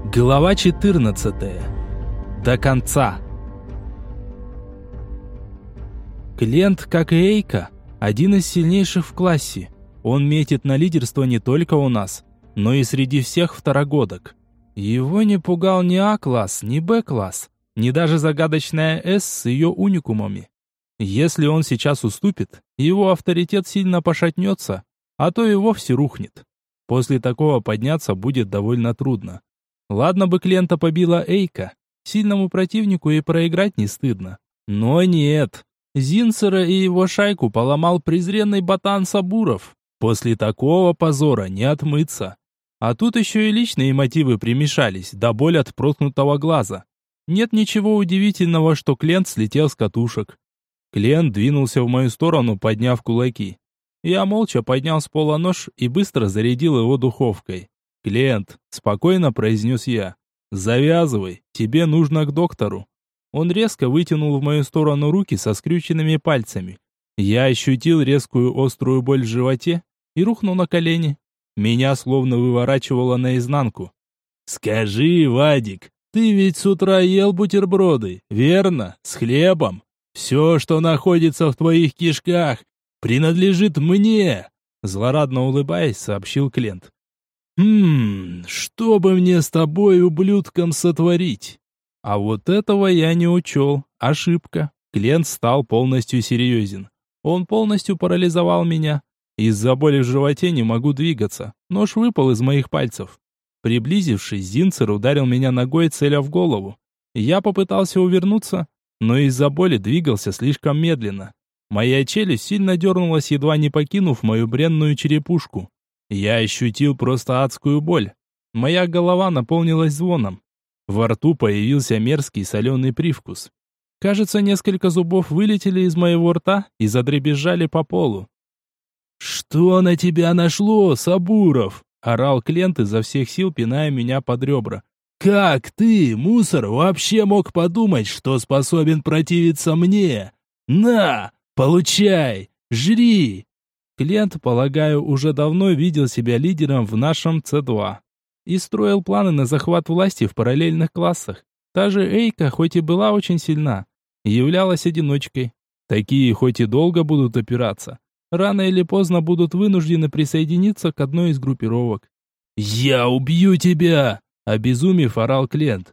Глава 14. До конца. Клент, как и Эйка, один из сильнейших в классе. Он метит на лидерство не только у нас, но и среди всех второгодок. Его не пугал ни А-класс, ни Б-класс, ни даже загадочная С с ее уникумами. Если он сейчас уступит, его авторитет сильно пошатнется, а то и вовсе рухнет. После такого подняться будет довольно трудно. Ладно бы Клента побила Эйка, сильному противнику и проиграть не стыдно. Но нет, Зинцера и его шайку поломал презренный ботан Сабуров. После такого позора не отмыться. А тут еще и личные мотивы примешались, да боль от проткнутого глаза. Нет ничего удивительного, что Клент слетел с катушек. Клент двинулся в мою сторону, подняв кулаки. Я молча поднял с пола нож и быстро зарядил его духовкой. «Клент», — спокойно произнес я, — «завязывай, тебе нужно к доктору». Он резко вытянул в мою сторону руки со скрюченными пальцами. Я ощутил резкую острую боль в животе и рухнул на колени. Меня словно выворачивало наизнанку. «Скажи, Вадик, ты ведь с утра ел бутерброды, верно? С хлебом? Все, что находится в твоих кишках, принадлежит мне!» Злорадно улыбаясь, сообщил Клент. Что бы мне с тобой, ублюдком, сотворить? А вот этого я не учел. Ошибка. Клент стал полностью серьезен. Он полностью парализовал меня. Из-за боли в животе не могу двигаться. Нож выпал из моих пальцев. Приблизившись, Зинцер ударил меня ногой, целя в голову. Я попытался увернуться, но из-за боли двигался слишком медленно. Моя челюсть сильно дернулась, едва не покинув мою бренную черепушку. Я ощутил просто адскую боль. Моя голова наполнилась звоном. Во рту появился мерзкий соленый привкус. Кажется, несколько зубов вылетели из моего рта и задребезжали по полу. «Что на тебя нашло, Сабуров?» — орал Клент изо всех сил, пиная меня под ребра. «Как ты, мусор, вообще мог подумать, что способен противиться мне? На, получай, жри!» Клент, полагаю, уже давно видел себя лидером в нашем С2 и строил планы на захват власти в параллельных классах. Та же Эйка, хоть и была очень сильна, являлась одиночкой. Такие хоть и долго будут опираться, рано или поздно будут вынуждены присоединиться к одной из группировок. «Я убью тебя!» — обезумев, орал Клент.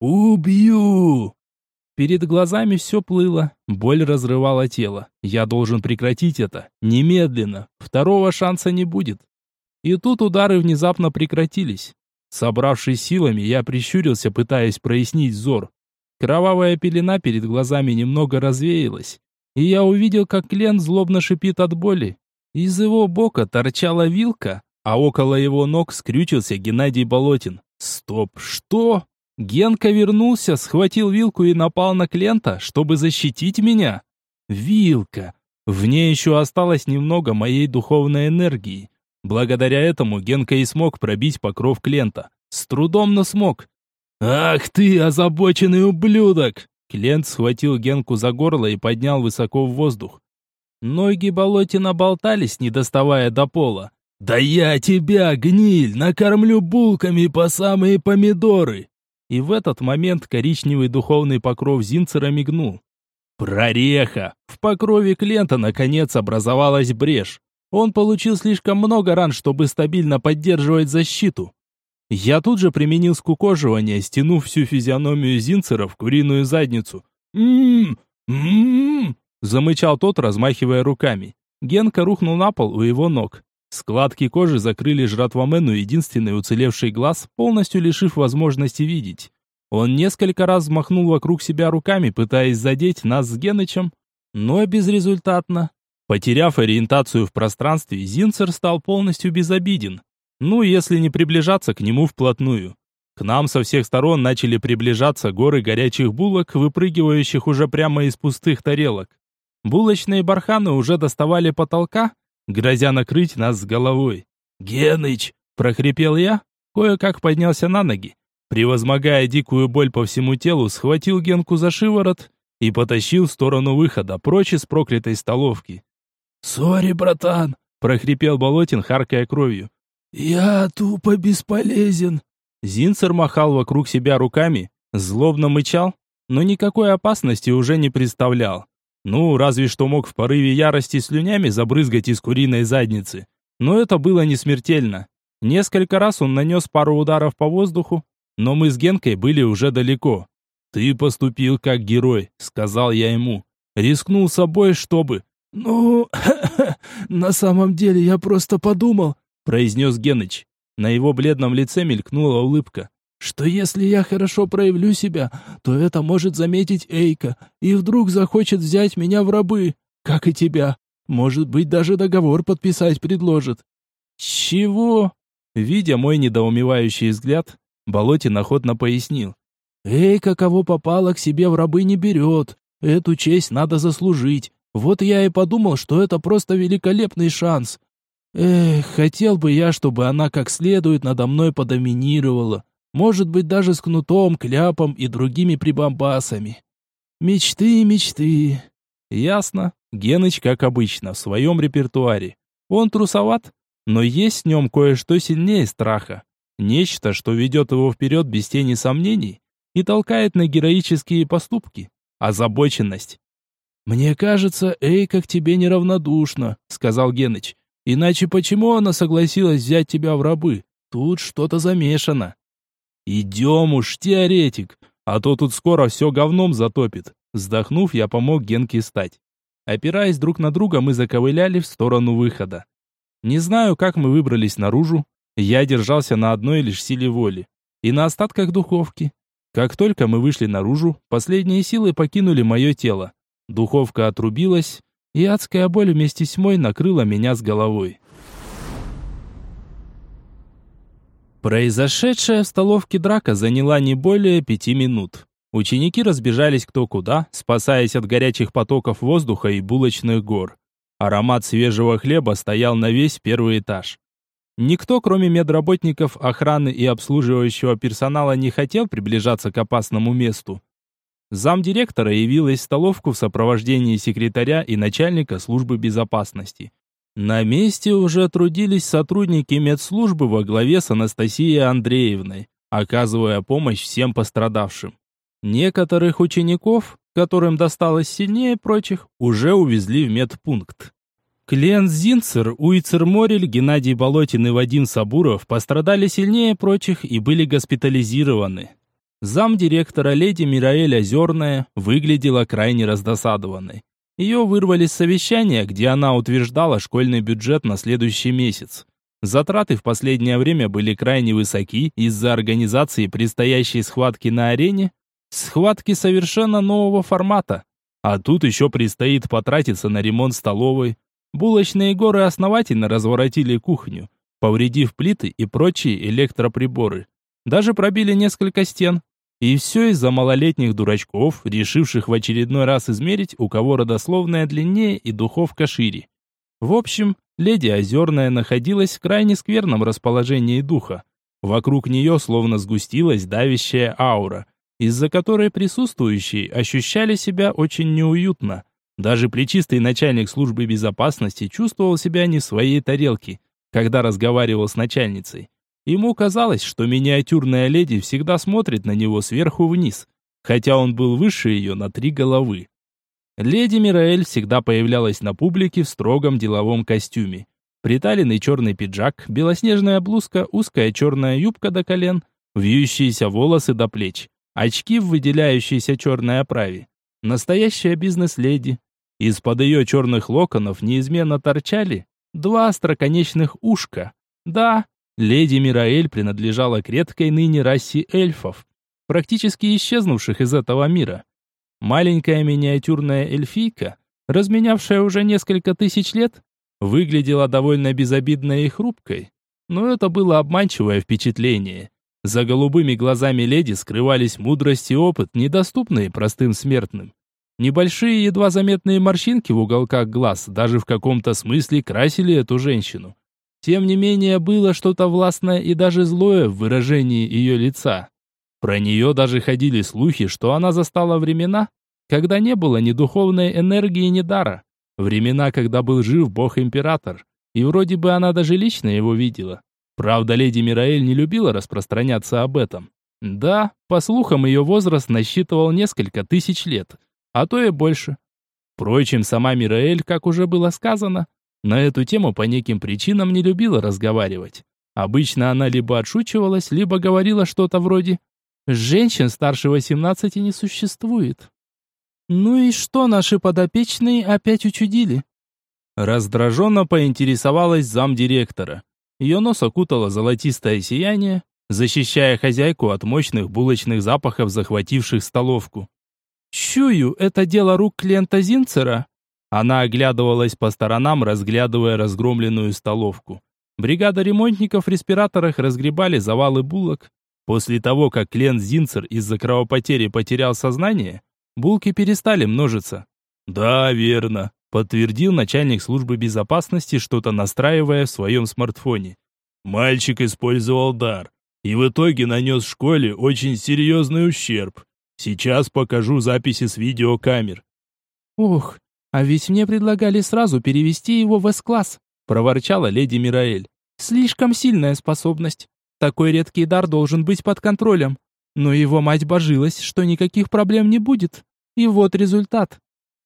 «Убью!» Перед глазами все плыло, боль разрывала тело. Я должен прекратить это, немедленно, второго шанса не будет. И тут удары внезапно прекратились. Собравшись силами, я прищурился, пытаясь прояснить взор. Кровавая пелена перед глазами немного развеялась, и я увидел, как Клент злобно шипит от боли. Из его бока торчала вилка, а около его ног скрючился Геннадий Болотин. Стоп, что? Генка вернулся, схватил вилку и напал на Клента, чтобы защитить меня. Вилка. В ней еще осталось немного моей духовной энергии. Благодаря этому Генка и смог пробить покров Клента. С трудом, но смог. «Ах ты, озабоченный ублюдок!» Клент схватил Генку за горло и поднял высоко в воздух. Ноги Болотина болтались, не доставая до пола. «Да я тебя, гниль, накормлю булками по самые помидоры!» И в этот момент коричневый духовный покров Зинцера мигнул. Прореха! В покрове Клента наконец образовалась брешь. Он получил слишком много ран, чтобы стабильно поддерживать защиту. Я тут же применил скукоживание, стянув всю физиономию Зинцера в куриную задницу. Замычал тот, размахивая руками. Генка рухнул на пол у его ног. Складки кожи закрыли жратвомену единственный уцелевший глаз, полностью лишив возможности видеть. Он несколько раз взмахнул вокруг себя руками, пытаясь задеть нас с Генычем, но безрезультатно. Потеряв ориентацию в пространстве, Зинцер стал полностью безобиден. Ну, если не приближаться к нему вплотную. К нам со всех сторон начали приближаться горы горячих булок, выпрыгивающих уже прямо из пустых тарелок. Булочные барханы уже доставали потолка, грозя накрыть нас с головой. «Геныч!» – прохрипел я, кое-как поднялся на ноги. Превозмогая дикую боль по всему телу, схватил Генку за шиворот и потащил в сторону выхода, прочь из проклятой столовки. «Сори, братан!» – прохрипел Болотин, харкая кровью. «Я тупо бесполезен!» Зинцер махал вокруг себя руками, злобно мычал, но никакой опасности уже не представлял. Ну, разве что мог в порыве ярости слюнями забрызгать из куриной задницы. Но это было не смертельно. Несколько раз он нанес пару ударов по воздуху, но мы с Генкой были уже далеко. «Ты поступил как герой», — сказал я ему. «Рискнул собой, чтобы...» «Ну, на самом деле я просто подумал», — произнес Геныч. На его бледном лице мелькнула улыбка. «Что если я хорошо проявлю себя, то это может заметить Эйка, и вдруг захочет взять меня в рабы, как и тебя. Может быть, даже договор подписать предложит». «Чего?» Видя мой недоумевающий взгляд, Болотин охотно пояснил. «Эйка, кого попало, к себе в рабы не берет. Эту честь надо заслужить. Вот я и подумал, что это просто великолепный шанс. Эх, хотел бы я, чтобы она как следует надо мной подоминировала. Может быть, даже с кнутом, кляпом и другими прибамбасами. Мечты, мечты». Ясно. Геныч, как обычно, в своем репертуаре. Он трусоват, но есть в нем кое-что сильнее страха. Нечто, что ведет его вперед без тени сомнений и толкает на героические поступки. Озабоченность. «Мне кажется, Эйка к тебе неравнодушна», — сказал Геныч. «Иначе почему она согласилась взять тебя в рабы? Тут что-то замешано». «Идем уж, теоретик, а то тут скоро все говном затопит». Вздохнув, я помог Генке встать. Опираясь друг на друга, мы заковыляли в сторону выхода. Не знаю, как мы выбрались наружу. Я держался на одной лишь силе воли и на остатках духовки. Как только мы вышли наружу, последние силы покинули мое тело. Духовка отрубилась, и адская боль вместе с тьмой накрыла меня с головой. Произошедшая в столовке драка заняла не более 5 минут. Ученики разбежались кто куда, спасаясь от горячих потоков воздуха и булочных гор. Аромат свежего хлеба стоял на весь первый этаж. Никто, кроме медработников, охраны и обслуживающего персонала, не хотел приближаться к опасному месту. Замдиректора явилась в столовку в сопровождении секретаря и начальника службы безопасности. На месте уже трудились сотрудники медслужбы во главе с Анастасией Андреевной, оказывая помощь всем пострадавшим. Некоторых учеников, которым досталось сильнее прочих, уже увезли в медпункт. Клиент Зинцер, Уицер Морель, Геннадий Болотин и Вадим Сабуров пострадали сильнее прочих и были госпитализированы. Замдиректора леди Мираэль Озерная выглядела крайне раздосадованной. Ее вырвали с совещания, где она утверждала школьный бюджет на следующий месяц. Затраты в последнее время были крайне высоки из-за организации предстоящей схватки на арене, схватки совершенно нового формата. А тут еще предстоит потратиться на ремонт столовой. Булочные горы основательно разворотили кухню, повредив плиты и прочие электроприборы. Даже пробили несколько стен. И все из-за малолетних дурачков, решивших в очередной раз измерить, у кого родословная длиннее и духовка шире. В общем, леди Озерная находилась в крайне скверном расположении духа. Вокруг нее словно сгустилась давящая аура, из-за которой присутствующие ощущали себя очень неуютно. Даже плечистый начальник службы безопасности чувствовал себя не в своей тарелке, когда разговаривал с начальницей. Ему казалось, что миниатюрная леди всегда смотрит на него сверху вниз, хотя он был выше ее на 3 головы. Леди Мираэль всегда появлялась на публике в строгом деловом костюме. Приталенный черный пиджак, белоснежная блузка, узкая черная юбка до колен, вьющиеся волосы до плеч, очки в выделяющейся черной оправе. Настоящая бизнес-леди. Из-под ее черных локонов неизменно торчали 2 остроконечных ушка. Да, леди Мираэль принадлежала к редкой ныне расе эльфов, практически исчезнувших из этого мира. Маленькая миниатюрная эльфийка, разменявшая уже несколько тысяч лет, выглядела довольно безобидной и хрупкой, но это было обманчивое впечатление. За голубыми глазами леди скрывались мудрость и опыт, недоступные простым смертным. Небольшие, едва заметные морщинки в уголках глаз даже в каком-то смысле красили эту женщину. Тем не менее, было что-то властное и даже злое в выражении ее лица. Про нее даже ходили слухи, что она застала времена, когда не было ни духовной энергии, ни дара. Времена, когда был жив бог-император, и вроде бы она даже лично его видела. Правда, леди Мираэль не любила распространяться об этом. Да, по слухам, ее возраст насчитывал несколько тысяч лет, а то и больше. Впрочем, сама Мираэль, как уже было сказано, на эту тему по неким причинам не любила разговаривать. Обычно она либо отшучивалась, либо говорила что-то вроде «Женщин старше 18 не существует». «Ну и что наши подопечные опять учудили?» Раздраженно поинтересовалась замдиректора. Ее нос окутало золотистое сияние, защищая хозяйку от мощных булочных запахов, захвативших столовку. «Чую, это дело рук клиента Зинцера». Она оглядывалась по сторонам, разглядывая разгромленную столовку. Бригада ремонтников в респираторах разгребали завалы булок. После того, как клиент Зинцер из-за кровопотери потерял сознание, булки перестали множиться. «Да, верно», — подтвердил начальник службы безопасности, что-то настраивая в своем смартфоне. «Мальчик использовал дар, и в итоге нанес школе очень серьезный ущерб. Сейчас покажу записи с видеокамер». «Ох, а ведь мне предлагали сразу перевести его в С-класс», проворчала леди Мираэль. «Слишком сильная способность. Такой редкий дар должен быть под контролем. Но его мать божилась, что никаких проблем не будет. И вот результат».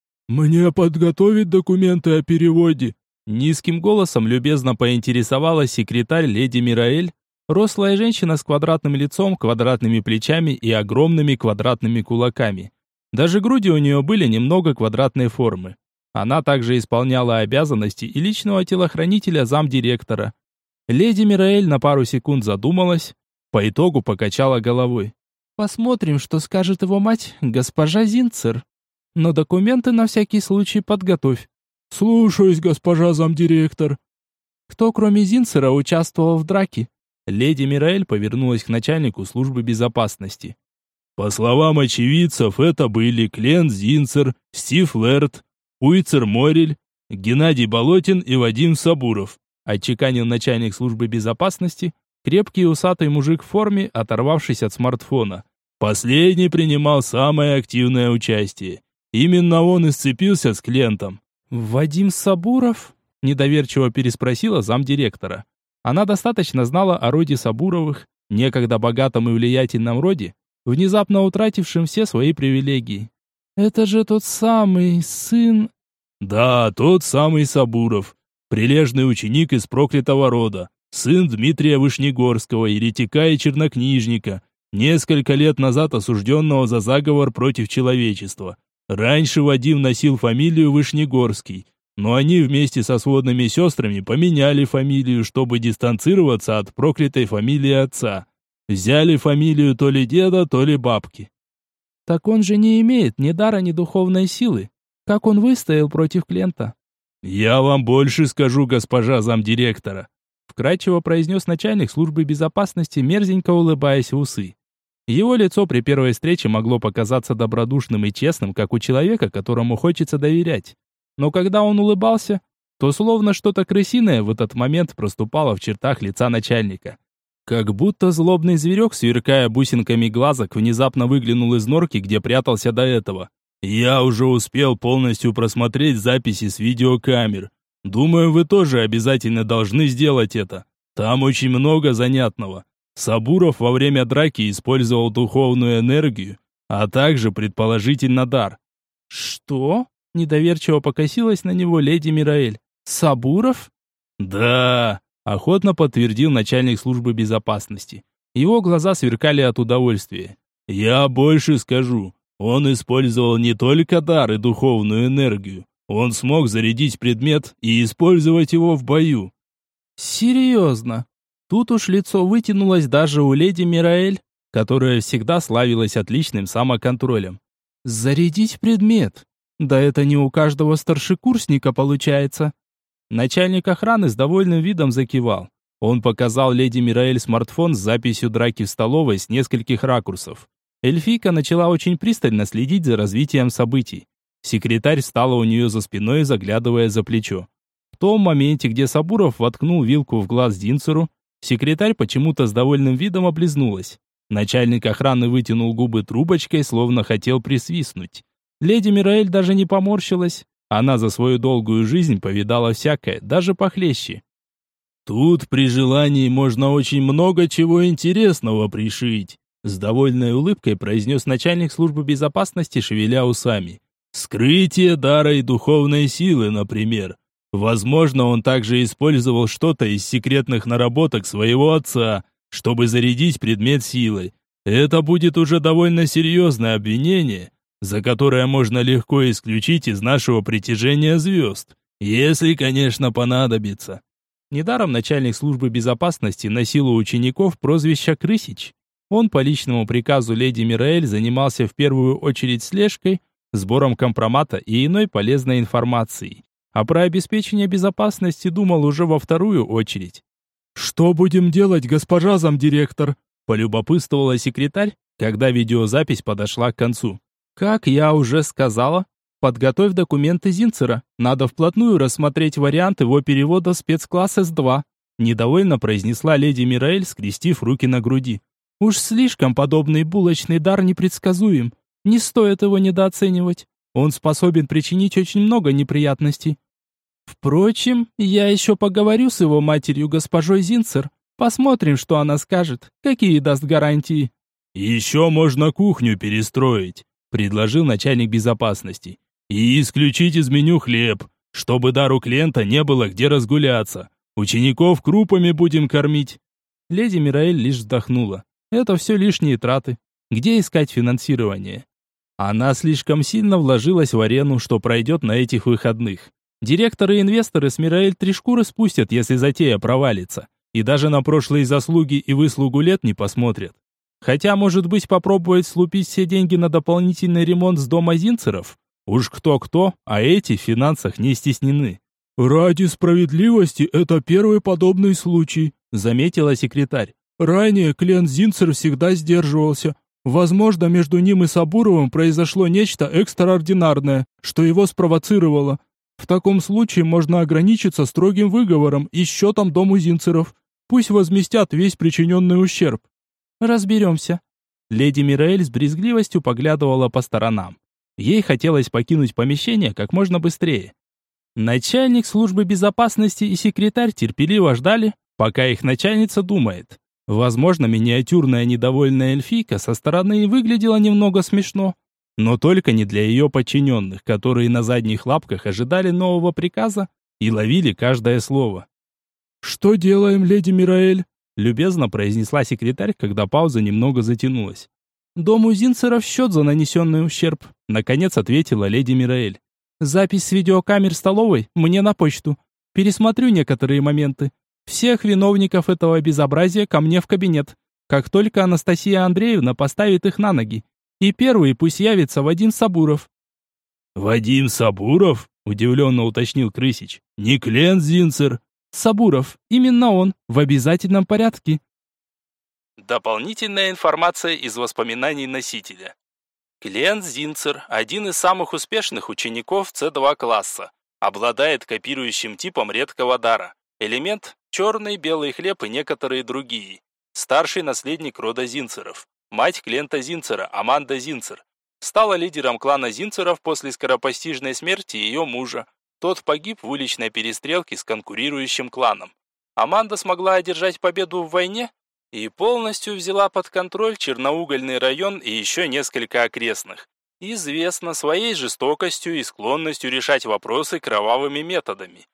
«Мне подготовить документы о переводе?» Низким голосом любезно поинтересовалась секретарь леди Мираэль, рослая женщина с квадратным лицом, квадратными плечами и огромными квадратными кулаками. Даже груди у нее были немного квадратной формы. Она также исполняла обязанности и личного телохранителя замдиректора. Леди Мираэль на пару секунд задумалась, по итогу покачала головой. «Посмотрим, что скажет его мать, госпожа Зинцер. Но документы на всякий случай подготовь». «Слушаюсь, госпожа замдиректор». «Кто, кроме Зинцера, участвовал в драке?» Леди Мираэль повернулась к начальнику службы безопасности. По словам очевидцев, это были Клент Зинцер, Стив Лэрд, Уицер Морель, Геннадий Болотин и Вадим Сабуров, отчеканил начальник службы безопасности, крепкий усатый мужик в форме, оторвавшись от смартфона. Последний принимал самое активное участие. Именно он и сцепился с Клентом. «Вадим Сабуров?» – недоверчиво переспросила замдиректора. Она достаточно знала о роде Сабуровых, некогда богатом и влиятельном роде, внезапно утратившем все свои привилегии. «Это же тот самый сын...» «Да, тот самый Сабуров, прилежный ученик из проклятого рода, сын Дмитрия Вышнегорского, еретика и чернокнижника, несколько лет назад осужденного за заговор против человечества. Раньше Вадим носил фамилию Вышнегорский, но они вместе со сводными сестрами поменяли фамилию, чтобы дистанцироваться от проклятой фамилии отца. Взяли фамилию то ли деда, то ли бабки». «Так он же не имеет ни дара, ни духовной силы. Как он выстоял против Клента?» «Я вам больше скажу, госпожа замдиректора», вкратчиво произнес начальник службы безопасности, мерзенько улыбаясь в усы. Его лицо при первой встрече могло показаться добродушным и честным, как у человека, которому хочется доверять. Но когда он улыбался, то словно что-то крысиное в этот момент проступало в чертах лица начальника. Как будто злобный зверек, сверкая бусинками глазок, внезапно выглянул из норки, где прятался до этого. «Я уже успел полностью просмотреть записи с видеокамер. Думаю, вы тоже обязательно должны сделать это. Там очень много занятного. Сабуров во время драки использовал духовную энергию, а также, предположительно, дар». «Что?» – недоверчиво покосилась на него леди Мираэль. «Сабуров?» «Да», – охотно подтвердил начальник службы безопасности. Его глаза сверкали от удовольствия. «Я больше скажу. Он использовал не только дар и духовную энергию. Он смог зарядить предмет и использовать его в бою». «Серьезно?» Тут уж лицо вытянулось даже у леди Мираэль, которая всегда славилась отличным самоконтролем. «Зарядить предмет? Да это не у каждого старшекурсника получается». Начальник охраны с довольным видом закивал. Он показал леди Мираэль смартфон с записью драки в столовой с нескольких ракурсов. Эльфийка начала очень пристально следить за развитием событий. Секретарь встала у нее за спиной, заглядывая за плечо. В том моменте, где Сабуров воткнул вилку в глаз Зинцеру, секретарь почему-то с довольным видом облизнулась. Начальник охраны вытянул губы трубочкой, словно хотел присвистнуть. Леди Мираэль даже не поморщилась. Она за свою долгую жизнь повидала всякое, даже похлеще. Тут при желании можно очень много чего интересного пришить, с довольной улыбкой произнес начальник службы безопасности, шевеля усами. Скрытие дара и духовной силы, например. Возможно, он также использовал что-то из секретных наработок своего отца, чтобы зарядить предмет силой. Это будет уже довольно серьезное обвинение, за которое можно легко исключить из нашего притяжения звезд, если, конечно, понадобится. Недаром начальник службы безопасности носил у учеников прозвище «Крысич». Он по личному приказу леди Мираэль занимался в первую очередь слежкой, сбором компромата и иной полезной информации. А про обеспечение безопасности думал уже во вторую очередь. «Что будем делать, госпожа замдиректор?» – полюбопытствовала секретарь, когда видеозапись подошла к концу. «Как я уже сказала, подготовь документы Зинцера. Надо вплотную рассмотреть вариант его перевода в спецкласс С2», – недовольно произнесла леди Мираэль, скрестив руки на груди. «Уж слишком подобный булочный дар непредсказуем. Не стоит его недооценивать. Он способен причинить очень много неприятностей. Впрочем, я еще поговорю с его матерью, госпожой Зинцер. Посмотрим, что она скажет, какие даст гарантии». «Еще можно кухню перестроить», — предложил начальник безопасности. «И исключить из меню хлеб, чтобы дару клиента не было где разгуляться. Учеников крупами будем кормить». Леди Мираэль лишь вздохнула. Это все лишние траты. Где искать финансирование? Она слишком сильно вложилась в арену, что пройдет на этих выходных. Директоры и инвесторы с Мираэль 3 шкуры спустят, если затея провалится. И даже на прошлые заслуги и выслугу лет не посмотрят. Хотя, может быть, попробовать слупить все деньги на дополнительный ремонт с дома Зинцеров? Уж кто-кто, а эти в финансах не стеснены. «Ради справедливости это первый подобный случай», — заметила секретарь. «Ранее клиент Зинцер всегда сдерживался. Возможно, между ним и Сабуровым произошло нечто экстраординарное, что его спровоцировало. В таком случае можно ограничиться строгим выговором и счетом дому Зинцеров. Пусть возместят весь причиненный ущерб». «Разберемся». Леди Мираэль с брезгливостью поглядывала по сторонам. Ей хотелось покинуть помещение как можно быстрее. Начальник службы безопасности и секретарь терпеливо ждали, пока их начальница думает. Возможно, миниатюрная недовольная эльфийка со стороны и выглядела немного смешно, но только не для ее подчиненных, которые на задних лапках ожидали нового приказа и ловили каждое слово. «Что делаем, леди Мираэль?» — любезно произнесла секретарь, когда пауза немного затянулась. «Дому Зинцера в счет за нанесенный ущерб», — наконец ответила леди Мираэль. «Запись с видеокамер столовой мне на почту. Пересмотрю некоторые моменты. Всех виновников этого безобразия ко мне в кабинет, как только Анастасия Андреевна поставит их на ноги. И первый пусть явится Вадим Сабуров». «Вадим Сабуров?» – удивленно уточнил Крысич. «Не клиент Зинцер?» «Сабуров, именно он, в обязательном порядке». Дополнительная информация из воспоминаний носителя. Клиент Зинцер, один из самых успешных учеников С2 класса, обладает копирующим типом редкого дара. Элемент – черный, белый хлеб и некоторые другие. Старший наследник рода Зинцеров. Мать клиента Зинцера, Аманда Зинцер, стала лидером клана Зинцеров после скоропостижной смерти ее мужа. Тот погиб в уличной перестрелке с конкурирующим кланом. Аманда смогла одержать победу в войне и полностью взяла под контроль Черноугольный район и еще несколько окрестных. Известна своей жестокостью и склонностью решать вопросы кровавыми методами.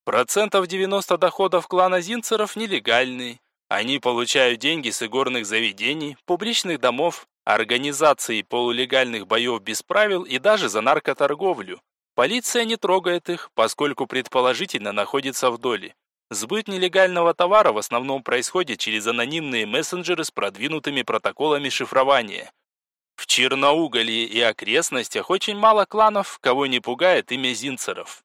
90% доходов клана Зинцеров нелегальные. Они получают деньги с игорных заведений, публичных домов, организаций полулегальных боев без правил и даже за наркоторговлю. Полиция не трогает их, поскольку предположительно находится в доле. Сбыт нелегального товара в основном происходит через анонимные мессенджеры с продвинутыми протоколами шифрования. В Черноуголье и окрестностях очень мало кланов, кого не пугает имя Зинцеров.